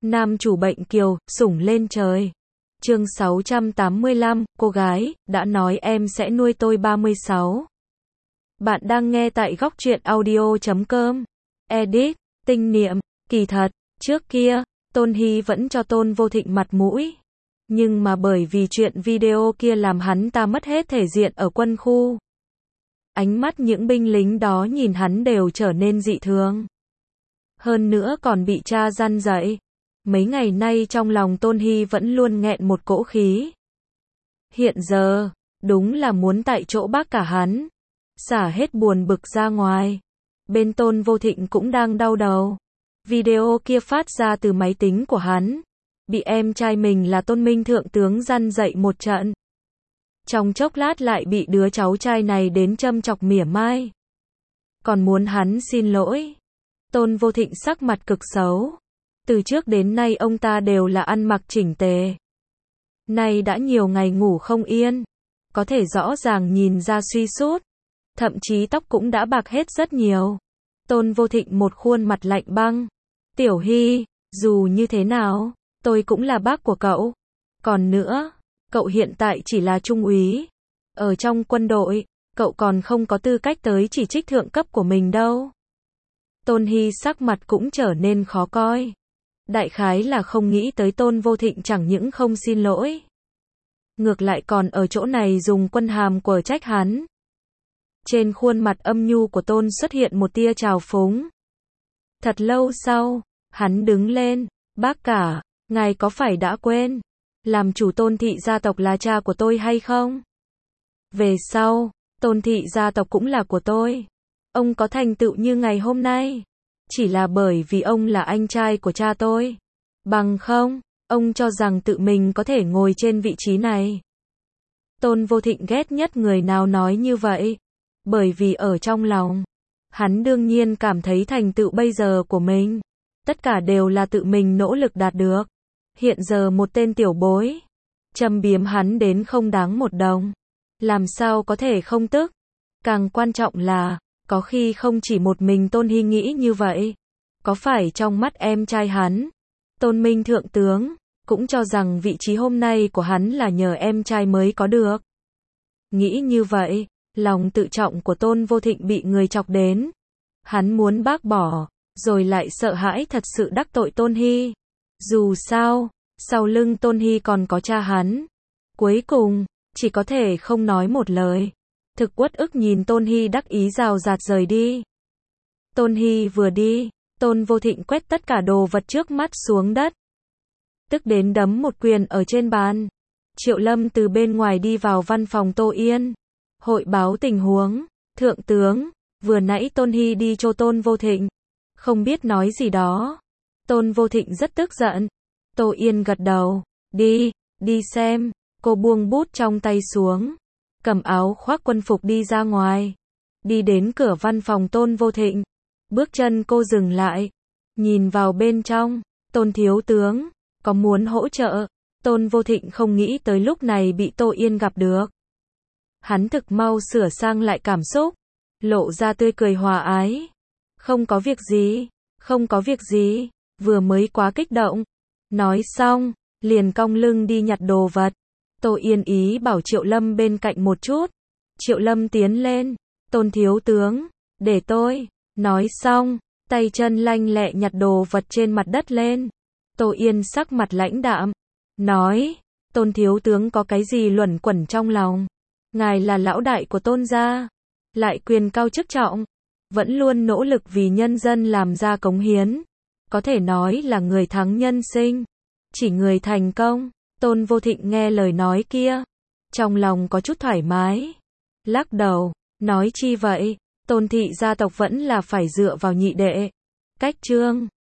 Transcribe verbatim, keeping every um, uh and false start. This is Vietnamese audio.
Nam chủ bệnh kiều, sủng lên trời. Chương sáu trăm tám mươi lăm, cô gái, đã nói em sẽ nuôi tôi ba mươi sáu. Bạn đang nghe tại góc truyện audio chấm com. Edit, tinh niệm, kỳ thật, trước kia, Tôn Hy vẫn cho Tôn Vô Thịnh mặt mũi. Nhưng mà bởi vì chuyện video kia làm hắn ta mất hết thể diện ở quân khu. Ánh mắt những binh lính đó nhìn hắn đều trở nên dị thường. Hơn nữa còn bị cha răn dạy. Mấy ngày nay trong lòng Tôn Hy vẫn luôn nghẹn một cỗ khí. Hiện giờ, đúng là muốn tại chỗ bác cả hắn. Xả hết buồn bực ra ngoài. Bên Tôn Vô Thịnh cũng đang đau đầu. Video kia phát ra từ máy tính của hắn. Bị em trai mình là Tôn Minh Thượng tướng răn dạy một trận. Trong chốc lát lại bị đứa cháu trai này đến châm chọc mỉa mai. Còn muốn hắn xin lỗi. Tôn Vô Thịnh sắc mặt cực xấu. Từ trước đến nay ông ta đều là ăn mặc chỉnh tề. Nay đã nhiều ngày ngủ không yên. Có thể rõ ràng nhìn ra suy sút. Thậm chí tóc cũng đã bạc hết rất nhiều. Tôn Vô Thịnh một khuôn mặt lạnh băng. Tiểu Hy, dù như thế nào, tôi cũng là bác của cậu. Còn nữa, cậu hiện tại chỉ là trung úy. Ở trong quân đội, cậu còn không có tư cách tới chỉ trích thượng cấp của mình đâu. Tôn Hy sắc mặt cũng trở nên khó coi. Đại khái là không nghĩ tới Tôn Vô Thịnh chẳng những không xin lỗi. Ngược lại còn ở chỗ này dùng quân hàm quở trách hắn. Trên khuôn mặt âm nhu của Tôn xuất hiện một tia trào phúng. Thật lâu sau, hắn đứng lên, bác cả, ngài có phải đã quên, làm chủ Tôn thị gia tộc là cha của tôi hay không? Về sau, Tôn thị gia tộc cũng là của tôi. Ông có thành tựu như ngày hôm nay, chỉ là bởi vì ông là anh trai của cha tôi. Bằng không, ông cho rằng tự mình có thể ngồi trên vị trí này. Tôn Vô Thịnh ghét nhất người nào nói như vậy. Bởi vì ở trong lòng, hắn đương nhiên cảm thấy thành tựu bây giờ của mình. Tất cả đều là tự mình nỗ lực đạt được. Hiện giờ một tên tiểu bối, châm biếm hắn đến không đáng một đồng. Làm sao có thể không tức? Càng quan trọng là, có khi không chỉ một mình Tôn Hy nghĩ như vậy. Có phải trong mắt em trai hắn, Tôn Minh Thượng tướng, cũng cho rằng vị trí hôm nay của hắn là nhờ em trai mới có được. Nghĩ như vậy, lòng tự trọng của Tôn Vô Thịnh bị người chọc đến. Hắn muốn bác bỏ, rồi lại sợ hãi thật sự đắc tội Tôn Hy. Dù sao, sau lưng Tôn Hy còn có cha hắn. Cuối cùng, chỉ có thể không nói một lời. Thực uất ức nhìn Tôn Hy đắc ý rào rạt rời đi. Tôn Hy vừa đi, Tôn Vô Thịnh quét tất cả đồ vật trước mắt xuống đất. Tức đến đấm một quyền ở trên bàn. Triệu Lâm từ bên ngoài đi vào văn phòng Tô Yên. Hội báo tình huống, thượng tướng, vừa nãy Tôn Hy đi cho Tôn Vô Thịnh. Không biết nói gì đó. Tôn Vô Thịnh rất tức giận. Tô Yên gật đầu, đi, đi xem. Cô buông bút trong tay xuống. Cầm áo khoác quân phục đi ra ngoài. Đi đến cửa văn phòng Tôn Vô Thịnh. Bước chân cô dừng lại. Nhìn vào bên trong. Tôn thiếu tướng, có muốn hỗ trợ? Tôn Vô Thịnh không nghĩ tới lúc này bị Tô Yên gặp được. Hắn thực mau sửa sang lại cảm xúc. Lộ ra tươi cười hòa ái. Không có việc gì, không có việc gì. Vừa mới quá kích động. Nói xong, liền cong lưng đi nhặt đồ vật. Tô Yên ý bảo Triệu Lâm bên cạnh một chút. Triệu Lâm tiến lên. Tôn thiếu tướng, để tôi. Nói xong, tay chân lanh lẹ nhặt đồ vật trên mặt đất lên. Tô Yên sắc mặt lãnh đạm. Nói, Tôn thiếu tướng có cái gì luẩn quẩn trong lòng. Ngài là lão đại của Tôn gia. Lại quyền cao chức trọng. Vẫn luôn nỗ lực vì nhân dân làm ra cống hiến. Có thể nói là người thắng nhân sinh. Chỉ người thành công. Tôn Vô Thịnh nghe lời nói kia. Trong lòng có chút thoải mái. Lắc đầu. Nói chi vậy. Tôn thị gia tộc vẫn là phải dựa vào nhị đệ. Cách trương.